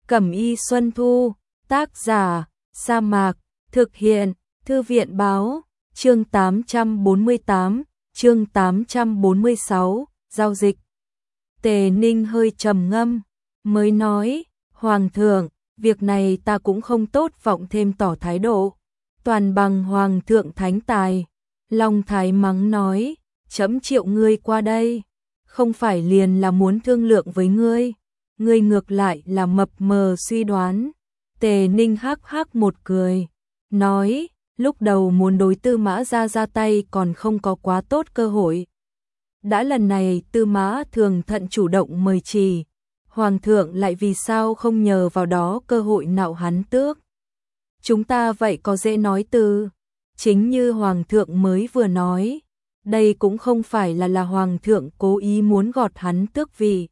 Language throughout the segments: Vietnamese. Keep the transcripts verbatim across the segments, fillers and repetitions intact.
Cẩm y Xuân Thu, tác giả, Sa Mạc, thực hiện, Thư viện báo, chương tám trăm bốn mươi tám, chương tám trăm bốn mươi sáu, giao dịch. Tề Ninh hơi trầm ngâm, mới nói, Hoàng thượng, việc này ta cũng không tốt vọng thêm tỏ thái độ, toàn bằng Hoàng thượng thánh tài. Long Thái mắng nói, trẫm triệu ngươi qua đây, không phải liền là muốn thương lượng với ngươi, ngươi ngược lại là mập mờ suy đoán. Tề Ninh hắc hắc một cười, nói, lúc đầu muốn đối Tư Mã ra ra tay còn không có quá tốt cơ hội. Đã lần này Tư Mã thường thận chủ động mời trì, Hoàng thượng lại vì sao không nhờ vào đó cơ hội nạo hắn tước. Chúng ta vậy có dễ nói từ, chính như Hoàng thượng mới vừa nói, đây cũng không phải là là Hoàng thượng cố ý muốn gọt hắn tước vị.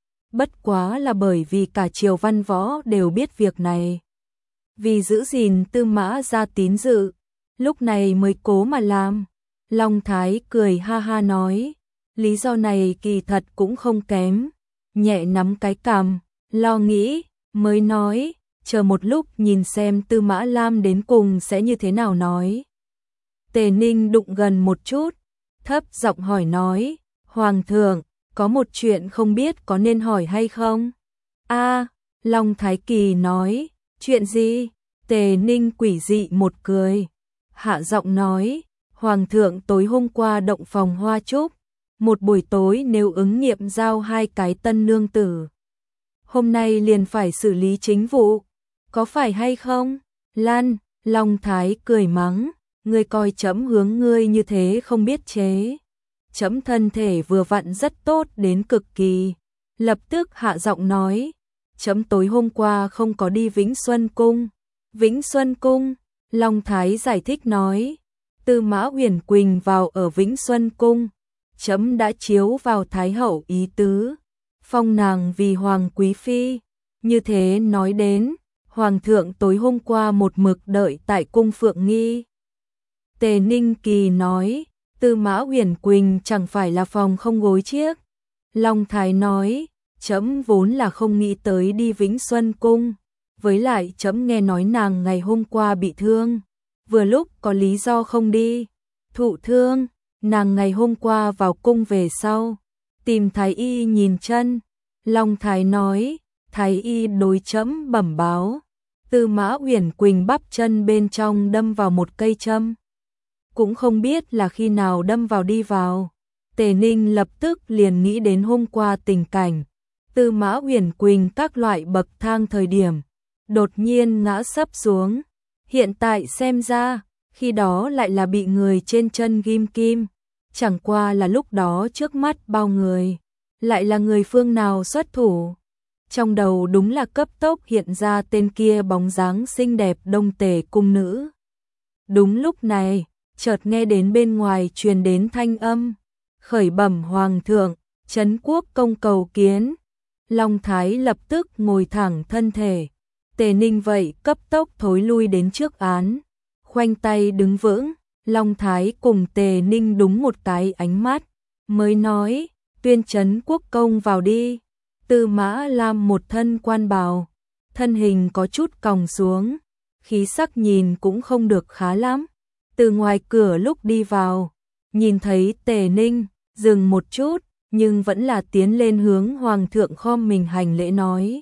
Bất quá là bởi vì cả triều văn võ đều biết việc này. Vì giữ gìn Tư Mã ra tín dự, lúc này mới cố mà làm. Long Thái cười ha ha nói, lý do này kỳ thật cũng không kém, nhẹ nắm cái cằm, lo nghĩ, mới nói, chờ một lúc nhìn xem Tư Mã Lam đến cùng sẽ như thế nào nói. Tề Ninh đụng gần một chút, thấp giọng hỏi nói, Hoàng thượng, có một chuyện không biết có nên hỏi hay không? A, Long Thái Kỳ nói, chuyện gì? Tề Ninh quỷ dị một cười, hạ giọng nói, Hoàng thượng tối hôm qua động phòng hoa trúc, một buổi tối nếu ứng nghiệm giao hai cái tân nương tử, hôm nay liền phải xử lý chính vụ, có phải hay không? Lan, Long Thái cười mắng, ngươi coi trẫm hướng ngươi như thế không biết chế. Trẫm thân thể vừa vặn rất tốt đến cực kỳ, lập tức hạ giọng nói, trẫm tối hôm qua không có đi Vĩnh Xuân Cung. Vĩnh Xuân Cung, Long Thái giải thích nói, Tư Mã Uyển Quỳnh vào ở Vĩnh Xuân Cung, trẫm đã chiếu vào Thái hậu ý tứ, phong nàng vì Hoàng quý phi. Như thế nói đến, Hoàng thượng tối hôm qua một mực đợi tại cung Phượng Nghi. Tề Ninh Kỳ nói, Tư Mã Uyển Quỳnh chẳng phải là phòng không gối chiếc. Long Thái nói, trẫm vốn là không nghĩ tới đi Vĩnh Xuân Cung, với lại trẫm nghe nói nàng ngày hôm qua bị thương, vừa lúc có lý do không đi. Thụ thương, nàng ngày hôm qua vào cung về sau, tìm Thái y nhìn chân. Long Thái nói, Thái y đối trẫm bẩm báo, Tư Mã Uyển Quỳnh bắp chân bên trong đâm vào một cây châm. Cũng không biết là khi nào đâm vào đi vào. Tề Ninh lập tức liền nghĩ đến hôm qua tình cảnh, Tư Mã Uyển Quỳnh các loại bậc thang thời điểm, đột nhiên ngã sấp xuống. Hiện tại xem ra, khi đó lại là bị người trên chân ghim kim, chẳng qua là lúc đó trước mắt bao người, lại là người phương nào xuất thủ. Trong đầu đúng là cấp tốc hiện ra tên kia bóng dáng xinh đẹp Đông Tề cung nữ. Đúng lúc này, chợt nghe đến bên ngoài truyền đến thanh âm, khởi bẩm Hoàng thượng, Trấn Quốc công cầu kiến. Long Thái lập tức ngồi thẳng thân thể, Tề Ninh vậy cấp tốc thối lui đến trước án, khoanh tay đứng vững. Long Thái cùng Tề Ninh đúng một cái ánh mắt, mới nói, tuyên Trấn Quốc công vào đi. Tư Mã Lam một thân quan bào, thân hình có chút còng xuống, khí sắc nhìn cũng không được khá lắm. Từ ngoài cửa lúc đi vào, nhìn thấy Tề Ninh, dừng một chút, nhưng vẫn là tiến lên hướng Hoàng thượng khom mình hành lễ nói.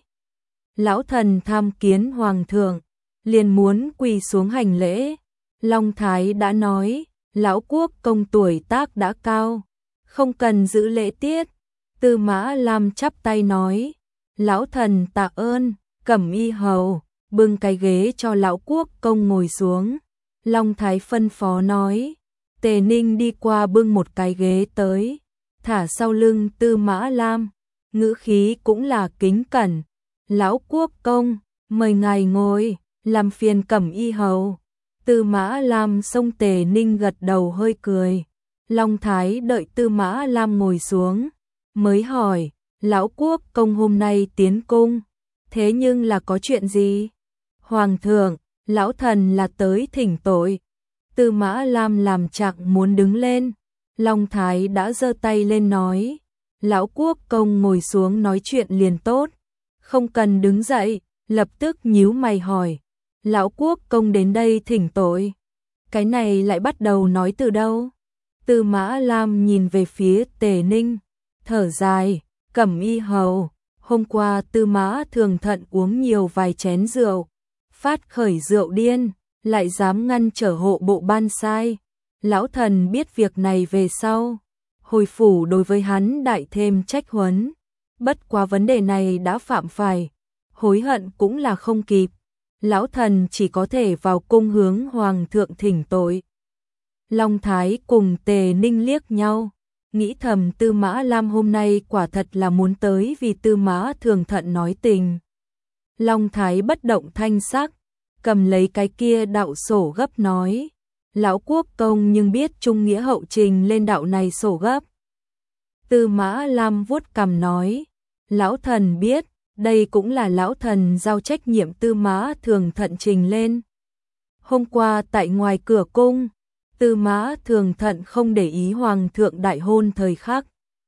Lão thần tham kiến Hoàng thượng, liền muốn quỳ xuống hành lễ. Long Thái đã nói, lão quốc công tuổi tác đã cao, không cần giữ lễ tiết. Tư Mã Lam chắp tay nói, lão thần tạ ơn. Cẩm y hầu, bưng cái ghế cho lão quốc công ngồi xuống. Long Thái phân phó nói, Tề Ninh đi qua bưng một cái ghế tới, thả sau lưng Tư Mã Lam, ngữ khí cũng là kính cẩn. Lão quốc công, mời ngài ngồi, làm phiền Cẩm y hầu. Tư Mã Lam xông Tề Ninh gật đầu hơi cười. Long Thái đợi Tư Mã Lam ngồi xuống, mới hỏi, lão quốc công hôm nay tiến cung, thế nhưng là có chuyện gì? Hoàng thượng, lão thần là tới thỉnh tội. Tư Mã Lam làm chạng muốn đứng lên, Long Thái đã giơ tay lên nói, lão quốc công ngồi xuống nói chuyện liền tốt, không cần đứng dậy. lập tức nhíu mày hỏi, lão quốc công đến đây thỉnh tội. Cái này lại bắt đầu nói từ đâu? Tư Mã Lam nhìn về phía Tề Ninh, thở dài, Cẩm Y hầu, hôm qua Tư Mã Thường Thận uống nhiều vài chén rượu, phát khởi rượu điên, lại dám ngăn trở hộ bộ ban sai. Lão thần biết việc này về sau, hồi phủ đối với hắn đại thêm trách huấn. Bất quá vấn đề này đã phạm phải, hối hận cũng là không kịp. Lão thần chỉ có thể vào cung hướng hoàng thượng thỉnh tội. Long Thái cùng Tề Ninh liếc nhau, nghĩ thầm Tư Mã Lam hôm nay quả thật là muốn tới vì Tư Mã Thường Thận nói tình. Long Thái bất động thanh sắc, cầm lấy cái kia đạo sổ gấp nói, lão quốc công nhưng biết trung nghĩa hậu trình lên đạo này sổ gấp. Tư Mã Lam vuốt cằm nói, lão thần biết, đây cũng là lão thần giao trách nhiệm Tư Mã Thường Thận trình lên. Hôm qua tại ngoài cửa cung, Tư Mã Thường Thận không để ý hoàng thượng đại hôn thời khắc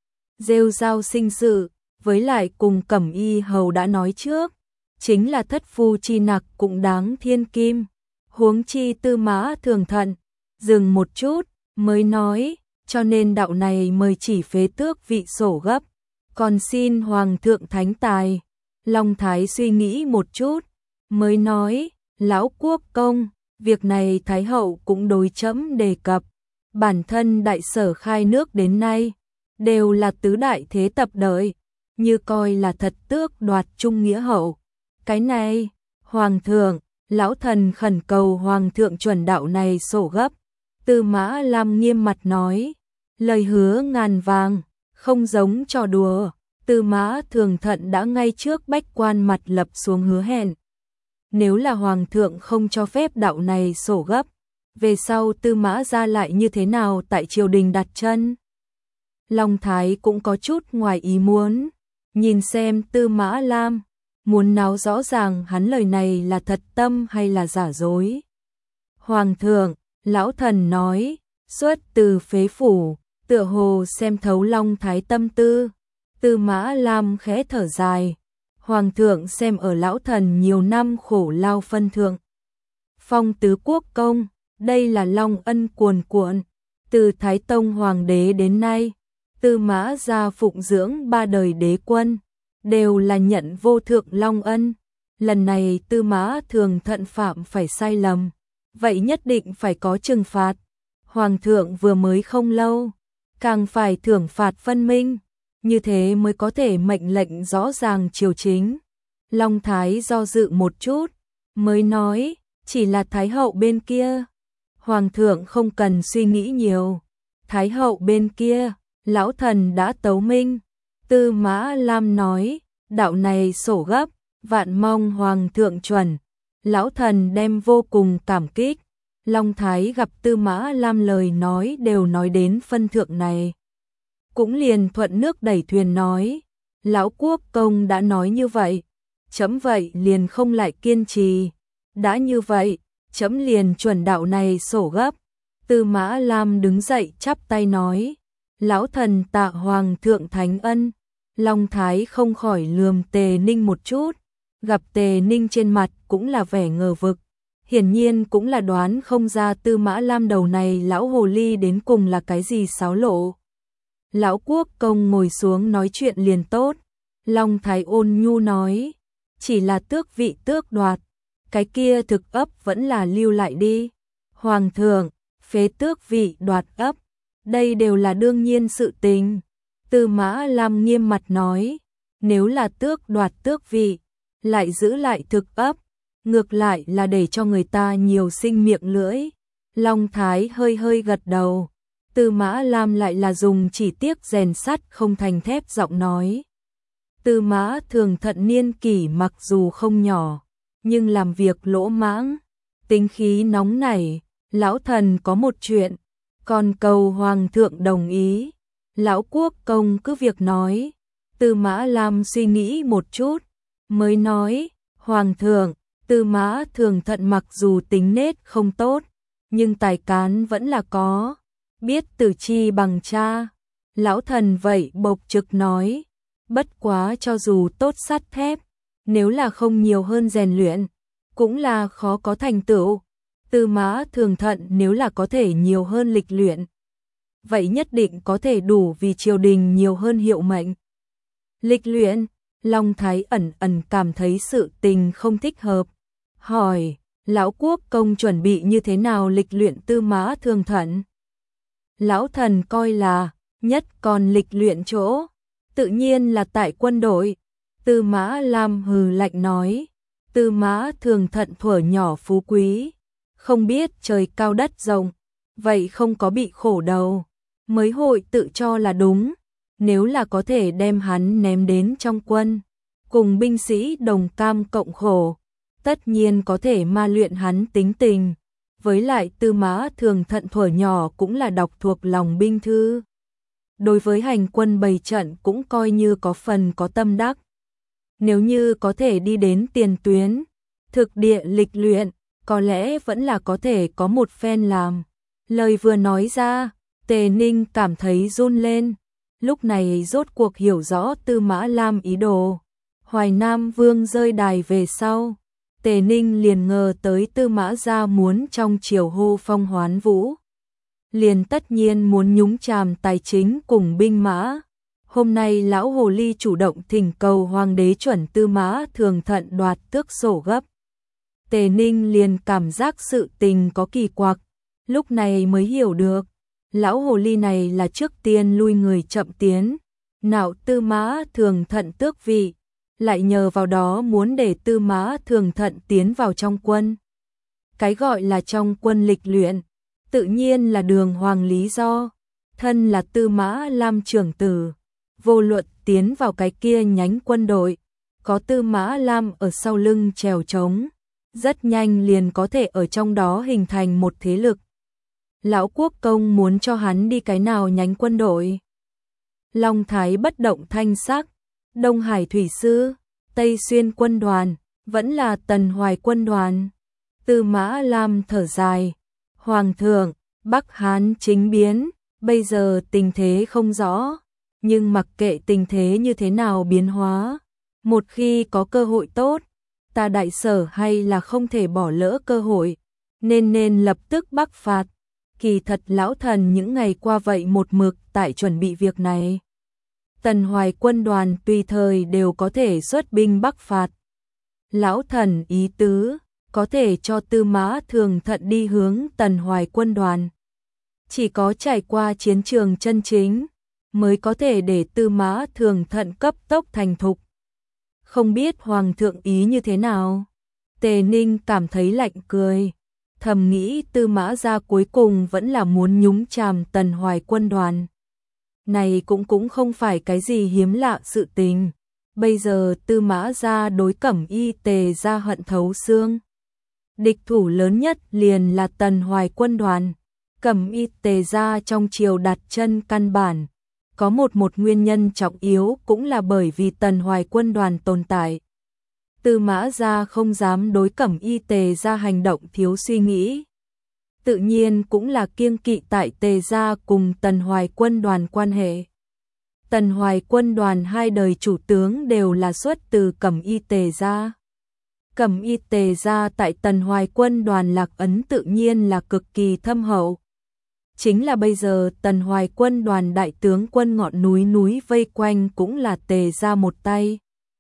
rêu rao sinh sự, với lại cùng Cẩm Y hầu đã nói trước, chính là thất phu chi nặc cũng đáng thiên kim. Huống chi Tư Mã Thường Thận dừng một chút mới nói, cho nên đạo này mời chỉ phế tước vị sổ gấp, còn xin hoàng thượng thánh tài. Long Thái suy nghĩ một chút mới nói, lão quốc công, việc này Thái hậu cũng đối chấm đề cập, bản thân đại sở khai nước đến nay đều là tứ đại thế tập đợi, như coi là thật tước đoạt trung nghĩa hậu. Cái này, hoàng thượng, lão thần khẩn cầu hoàng thượng chuẩn đạo này sổ gấp. Tư Mã Lam nghiêm mặt nói, lời hứa ngàn vàng, không giống trò đùa. Tư Mã Thường Thận đã ngay trước bách quan mặt lập xuống hứa hẹn. Nếu là hoàng thượng không cho phép đạo này sổ gấp, về sau Tư Mã gia lại như thế nào tại triều đình đặt chân? Long Thái cũng có chút ngoài ý muốn, nhìn xem Tư Mã Lam, muốn nói rõ ràng hắn lời này là thật tâm hay là giả dối. Hoàng thượng, lão thần nói, xuất từ phế phủ, tựa hồ xem thấu Long Thái tâm tư. Tư Mã Lam khẽ thở dài, hoàng thượng xem ở lão thần nhiều năm khổ lao phân thượng. Phong tứ quốc công, đây là long ân cuồn cuộn, từ Thái Tông hoàng đế đến nay, Tư Mã gia phụng dưỡng ba đời đế quân, đều là nhận vô thượng long ân. Lần này Tư Mã Thường Thận phạm phải sai lầm, vậy nhất định phải có trừng phạt. Hoàng thượng vừa mới không lâu, càng phải thưởng phạt phân minh, như thế mới có thể mệnh lệnh rõ ràng triều chính. Long Thái do dự một chút, mới nói, chỉ là Thái hậu bên kia. Hoàng thượng không cần suy nghĩ nhiều. Thái hậu bên kia, lão thần đã tấu minh. Tư Mã Lam nói, đạo này sổ gấp, vạn mong hoàng thượng chuẩn. Lão thần đem vô cùng cảm kích. Long Thái gặp Tư Mã Lam lời nói đều nói đến phân thượng này, cũng liền thuận nước đẩy thuyền nói, lão quốc công đã nói như vậy, chấm vậy liền không lại kiên trì, đã như vậy, chấm liền chuẩn đạo này sổ gấp. Tư Mã Lam đứng dậy chắp tay nói, lão thần tạ hoàng thượng thánh ân. Long Thái không khỏi lườm Tề Ninh một chút, gặp Tề Ninh trên mặt cũng là vẻ ngờ vực, hiển nhiên cũng là đoán không ra Tư Mã Lam đầu này lão hồ ly đến cùng là cái gì xáo lộ. Lão quốc công ngồi xuống nói chuyện liền tốt. Long Thái ôn nhu nói, chỉ là tước vị tước đoạt, cái kia thực ấp vẫn là lưu lại đi. Hoàng thượng, phế tước vị đoạt ấp, đây đều là đương nhiên sự tình. Tư Mã Lam nghiêm mặt nói, nếu là tước đoạt tước vị, lại giữ lại thực ấp, ngược lại là để cho người ta nhiều sinh miệng lưỡi. Long Thái hơi hơi gật đầu. Tư Mã Lam lại là dùng chỉ tiếc rèn sắt không thành thép giọng nói. Tư Mã Thường Thận niên kỷ mặc dù không nhỏ, nhưng làm việc lỗ mãng, tính khí nóng nảy. Lão thần có một chuyện, còn cầu hoàng thượng đồng ý. Lão quốc công cứ việc nói. Tư Mã Lam suy nghĩ một chút, mới nói, hoàng thượng, Tư Mã Thường Thận mặc dù tính nết không tốt, nhưng tài cán vẫn là có, biết tử chi bằng cha. Lão thần vậy bộc trực nói, bất quá cho dù tốt sắt thép, nếu là không nhiều hơn rèn luyện, cũng là khó có thành tựu. Tư Mã Thường Thận nếu là có thể nhiều hơn lịch luyện, vậy nhất định có thể đủ vì triều đình nhiều hơn hiệu mệnh. Lịch luyện, Long Thái ẩn ẩn cảm thấy sự tình không thích hợp, hỏi, lão quốc công chuẩn bị như thế nào lịch luyện Tư Mã Thường Thận? Lão thần coi là, nhất còn lịch luyện chỗ, tự nhiên là tại quân đội. Tư Mã Lam hừ lạnh nói, Tư Mã Thường Thận thuở nhỏ phú quý, không biết trời cao đất rộng, vậy không có bị khổ đầu, mới hội tự cho là đúng, nếu là có thể đem hắn ném đến trong quân, cùng binh sĩ đồng cam cộng khổ, tất nhiên có thể ma luyện hắn tính tình. Với lại Tư Mã Thường Thận thuở nhỏ cũng là đọc thuộc lòng binh thư, đối với hành quân bày trận cũng coi như có phần có tâm đắc. Nếu như có thể đi đến tiền tuyến, thực địa lịch luyện, có lẽ vẫn là có thể có một phen làm. Lời vừa nói ra, Tề Ninh cảm thấy run lên, lúc này rốt cuộc hiểu rõ Tư Mã Lam ý đồ. Hoài Nam Vương rơi đài về sau, Tề Ninh liền ngờ tới Tư Mã gia muốn trong triều hô phong hoán vũ, liền tất nhiên muốn nhúng chàm tài chính cùng binh mã. Hôm nay lão hồ ly chủ động thỉnh cầu hoàng đế chuẩn Tư Mã Thường Thận đoạt tước sổ gấp. Tề Ninh liền cảm giác sự tình có kỳ quặc, lúc này mới hiểu được, lão hồ ly này là trước tiên lui người chậm tiến, nạo Tư Mã Thường Thận tước vị, lại nhờ vào đó muốn để Tư Mã Thường Thận tiến vào trong quân. Cái gọi là trong quân lịch luyện, tự nhiên là đường hoàng lý do, thân là Tư Mã Lam trưởng tử, vô luận tiến vào cái kia nhánh quân đội, có Tư Mã Lam ở sau lưng trèo trống, rất nhanh liền có thể ở trong đó hình thành một thế lực. Lão quốc công muốn cho hắn đi cái nào nhánh quân đội? Long Thái bất động thanh sắc, Đông Hải thủy sư, Tây Xuyên quân đoàn, vẫn là Tần Hoài quân đoàn. Tư Mã Lam thở dài, Hoàng thượng, Bắc Hán chính biến, bây giờ tình thế không rõ, nhưng mặc kệ tình thế như thế nào biến hóa, một khi có cơ hội tốt, ta đại sở hay là không thể bỏ lỡ cơ hội, nên nên lập tức bắc phạt. Kỳ thật lão thần những ngày qua vậy một mực tại chuẩn bị việc này. Tần Hoài quân đoàn tùy thời đều có thể xuất binh bắc phạt. Lão thần ý tứ, có thể cho Tư Mã Thường Thận đi hướng Tần Hoài quân đoàn. Chỉ có trải qua chiến trường chân chính, mới có thể để Tư Mã Thường Thận cấp tốc thành thục. Không biết Hoàng thượng ý như thế nào? Tề Ninh cảm thấy lạnh cười, thầm nghĩ Tư Mã gia cuối cùng vẫn là muốn nhúng chàm Tần Hoài quân đoàn. Này cũng cũng không phải cái gì hiếm lạ sự tình. Bây giờ Tư Mã gia đối Cẩm Y Tề gia hận thấu xương. Địch thủ lớn nhất liền là Tần Hoài quân đoàn. Cẩm Y Tề gia trong triều đặt chân căn bản, có một một nguyên nhân trọng yếu cũng là bởi vì Tần Hoài quân đoàn tồn tại. Tư Mã gia không dám đối Cẩm Y Tề gia hành động thiếu suy nghĩ. Tự nhiên cũng là kiêng kỵ tại Tề gia cùng Tần Hoài quân đoàn quan hệ. Tần Hoài quân đoàn hai đời chủ tướng đều là xuất từ Cẩm Y Tề gia. Cẩm Y Tề gia tại Tần Hoài quân đoàn lạc ấn tự nhiên là cực kỳ thâm hậu. Chính là bây giờ Tần Hoài quân đoàn đại tướng quân ngọn núi núi vây quanh cũng là Tề gia một tay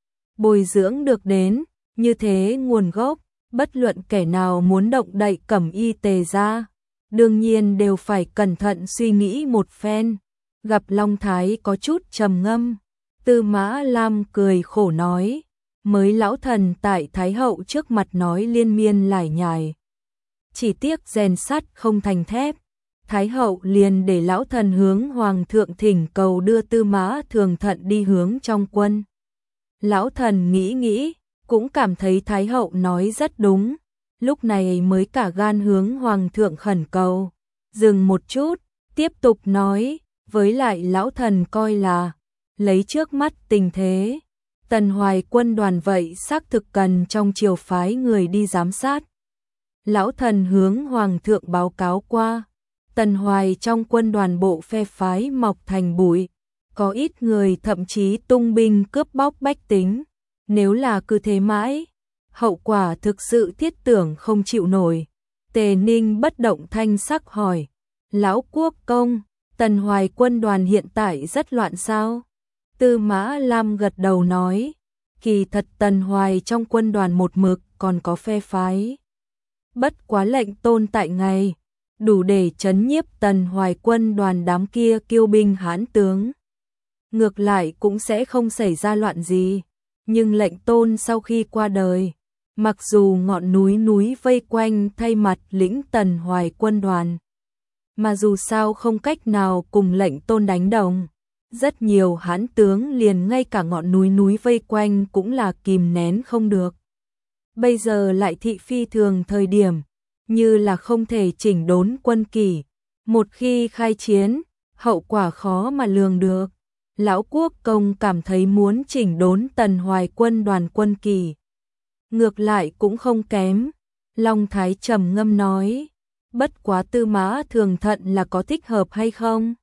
bồi dưỡng được đến, như thế nguồn gốc, bất luận kẻ nào muốn động đậy Cẩm Y Tề gia, đương nhiên đều phải cẩn thận suy nghĩ một phen. Gặp Long Thái có chút trầm ngâm, Tư Mã Lam cười khổ nói, mới lão thần tại Thái hậu trước mặt nói liên miên lải nhải. Chỉ tiếc rèn sắt không thành thép, Thái hậu liền để lão thần hướng Hoàng thượng thỉnh cầu đưa Tư Mã Thường Thận đi hướng trong quân. Lão thần nghĩ nghĩ, cũng cảm thấy Thái hậu nói rất đúng, lúc này mới cả gan hướng Hoàng thượng khẩn cầu. Dừng một chút, tiếp tục nói, với lại lão thần coi là, lấy trước mắt tình thế, Tần Hoài quân đoàn vậy xác thực cần trong triều phái người đi giám sát. Lão thần hướng Hoàng thượng báo cáo qua, Tần Hoài trong quân đoàn bộ phe phái mọc thành bụi, có ít người thậm chí tung binh cướp bóc bách tính, Nếu là cứ thế mãi, hậu quả thực sự thiết tưởng không chịu nổi. Tề Ninh bất động thanh sắc hỏi, Lão Quốc công, Tần Hoài quân đoàn hiện tại rất loạn sao? Tư Mã Lam gật đầu nói, kỳ thật Tần Hoài trong quân đoàn một mực còn có phe phái. Bất quá lệnh tôn tại ngày, đủ để trấn nhiếp Tần Hoài quân đoàn đám kia kiêu binh hãn tướng. Ngược lại cũng sẽ không xảy ra loạn gì, nhưng lệnh tôn sau khi qua đời, mặc dù ngọn núi núi vây quanh thay mặt lĩnh Tần Hoài quân đoàn, mà dù sao không cách nào cùng lệnh tôn đánh đồng. Rất nhiều hãn tướng liền ngay cả ngọn núi núi vây quanh cũng là kìm nén không được. Bây giờ lại thị phi thường thời điểm, như là không thể chỉnh đốn quân kỷ. Một khi khai chiến, hậu quả khó mà lường được. Lão Quốc công cảm thấy muốn chỉnh đốn Tần Hoài quân đoàn quân kỷ, ngược lại cũng không kém. Long Thái trầm ngâm nói, bất quá Tư Mã Thường Thận là có thích hợp hay không?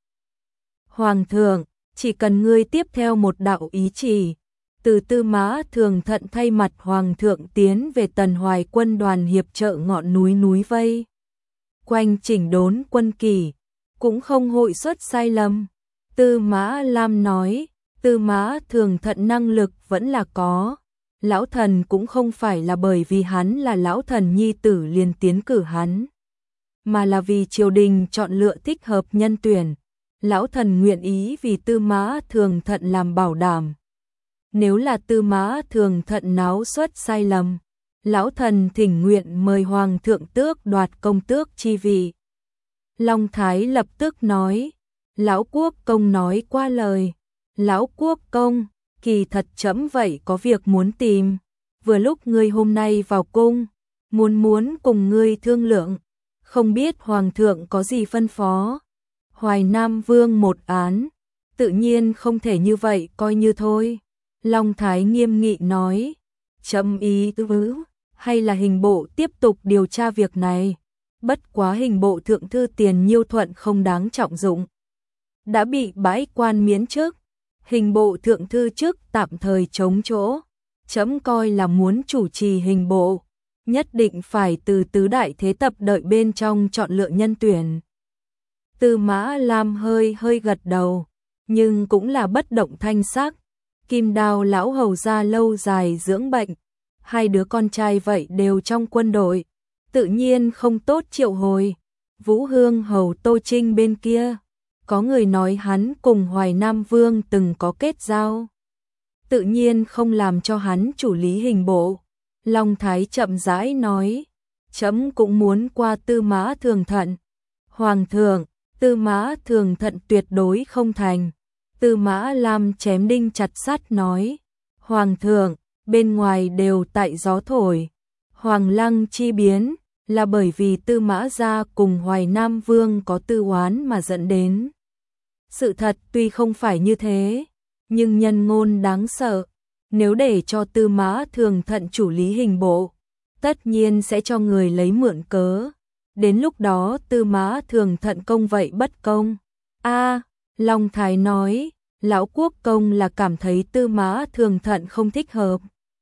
Hoàng thượng, chỉ cần ngươi tiếp theo một đạo ý chỉ, từ Tư Mã Thường Thận thay mặt Hoàng thượng tiến về Tần Hoài quân đoàn hiệp trợ ngọn núi núi vây quanh chỉnh đốn quân kỷ, cũng không hội xuất sai lầm. Tư Mã Lam nói, Tư Mã Thường Thận năng lực vẫn là có. Lão thần cũng không phải là bởi vì hắn là lão thần nhi tử liền tiến cử hắn, mà là vì triều đình chọn lựa thích hợp nhân tuyển. Lão thần nguyện ý vì Tư Mã Thường Thận làm bảo đảm. Nếu là Tư Mã Thường Thận náo xuất sai lầm, lão thần thỉnh nguyện mời Hoàng thượng tước đoạt công tước chi vị. Long Thái lập tức nói, Lão Quốc công nói qua lời. Lão Quốc công, kỳ thật chấm vậy có việc muốn tìm. Vừa lúc ngươi hôm nay vào cung, muốn muốn cùng ngươi thương lượng, không biết Hoàng thượng có gì phân phó. Hoài Nam Vương một án, tự nhiên không thể như vậy coi như thôi. Long Thái nghiêm nghị nói, chấm ý tứ, hay là hình bộ tiếp tục điều tra việc này. Bất quá hình bộ thượng thư Tiền Nhiêu Thuận không đáng trọng dụng, đã bị bãi quan miễn chức. Hình bộ thượng thư chức tạm thời trống chỗ, chấm coi là muốn chủ trì hình bộ, nhất định phải từ tứ đại thế tập đợi bên trong chọn lựa nhân tuyển. Tư Mã Lam hơi hơi gật đầu, nhưng cũng là bất động thanh sắc. Kim Đao lão hầu gia lâu dài dưỡng bệnh, hai đứa con trai vậy đều trong quân đội, tự nhiên không tốt triệu hồi. Vũ Hương hầu Tô Trinh bên kia, có người nói hắn cùng Hoài Nam Vương từng có kết giao, tự nhiên không làm cho hắn chủ lý hình bộ. Long Thái chậm rãi nói, chấm cũng muốn qua Tư Mã Thường Thận. Hoàng thượng, Tư Mã Thường Thận tuyệt đối không thành. Tư Mã Lam chém đinh chặt sắt nói, Hoàng thượng, bên ngoài đều tại gió thổi. Hoàng lăng chi biến là bởi vì Tư Mã gia cùng Hoài Nam Vương có tư oán mà dẫn đến. Sự thật tuy không phải như thế, nhưng nhân ngôn đáng sợ. Nếu để cho Tư Mã Thường Thận chủ lý hình bộ, tất nhiên sẽ cho người lấy mượn cớ. Đến lúc đó Tư Mã Thường Thận công vậy bất công. A, Long Thái nói, Lão Quốc công là cảm thấy Tư Mã Thường Thận không thích hợp.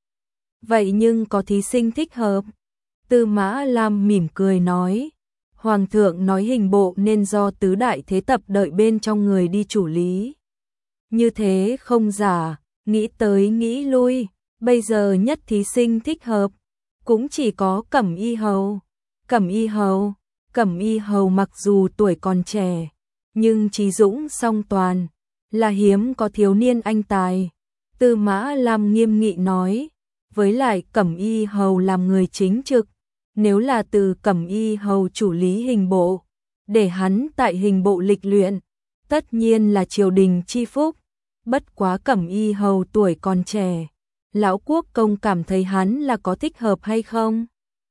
Vậy nhưng có thí sinh thích hợp. Tư Mã Lam mỉm cười nói, Hoàng thượng nói hình bộ nên do tứ đại thế tập đợi bên trong người đi chủ lý. Như thế không giả, nghĩ tới nghĩ lui, bây giờ nhất thí sinh thích hợp, cũng chỉ có Cẩm Y Hầu. Cẩm Y Hầu, Cẩm Y Hầu mặc dù tuổi còn trẻ, nhưng trí dũng song toàn, là hiếm có thiếu niên anh tài. Tư Mã Lam nghiêm nghị nói, với lại Cẩm Y Hầu làm người chính trực, nếu là từ Cẩm Y Hầu chủ lý hình bộ, để hắn tại hình bộ lịch luyện, tất nhiên là triều đình chi phúc. Bất quá Cẩm Y Hầu tuổi còn trẻ, Lão Quốc công cảm thấy hắn là có thích hợp hay không?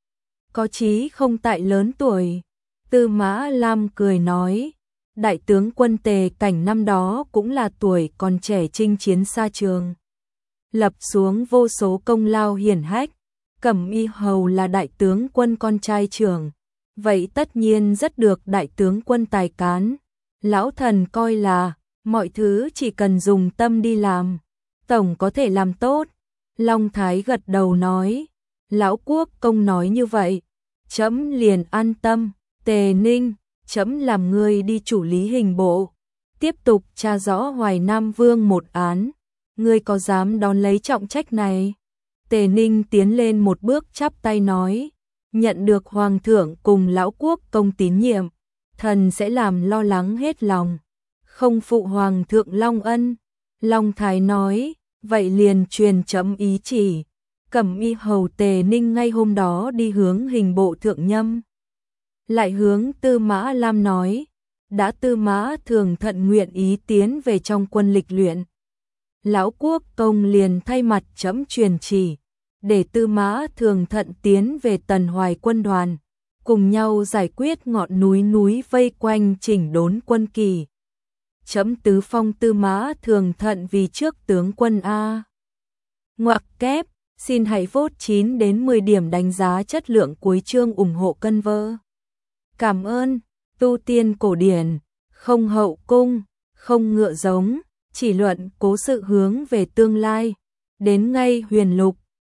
Có chí không tại lớn tuổi. Tư Mã Lam cười nói, đại tướng quân Tề Cảnh năm đó cũng là tuổi còn trẻ chinh chiến xa trường, lập xuống vô số công lao hiển hách. Cẩm Y Hầu là đại tướng quân con trai trưởng, vậy tất nhiên rất được đại tướng quân tài cán. Lão thần coi là mọi thứ chỉ cần dùng tâm đi làm, tổng có thể làm tốt. Long Thái gật đầu nói, lão quốc công nói như vậy, trẫm liền an tâm. Tề Ninh, trẫm làm ngươi đi chủ lý hình bộ, tiếp tục tra rõ Hoài Nam Vương một án, ngươi có dám đón lấy trọng trách này? Tề Ninh tiến lên một bước chắp tay nói, nhận được hoàng thượng cùng lão quốc công tín nhiệm, thần sẽ làm lo lắng hết lòng, không phụ hoàng thượng long ân. Long Thái nói, vậy liền truyền trẫm ý chỉ. Cẩm Y hầu Tề Ninh ngay hôm đó đi hướng hình bộ thượng nhâm. Lại hướng Tư Mã Lam nói, đã Tư Mã Thường Thận nguyện ý tiến về trong quân lịch luyện, lão quốc công liền thay mặt trẫm truyền chỉ, để Tư Mã Thường Thận tiến về Tần Hoài quân đoàn, cùng nhau giải quyết ngọn núi núi vây quanh chỉnh đốn quân kỳ. Trẫm tứ phong Tư Mã Thường Thận vì trước tướng quân a. Ngoặc kép, xin hãy vote chín đến mười điểm đánh giá chất lượng cuối chương ủng hộ cân vơ. Cảm ơn. Tu tiên cổ điển, không hậu cung, không ngựa giống, chỉ luận cố sự hướng về tương lai. Đến ngay huyền lục.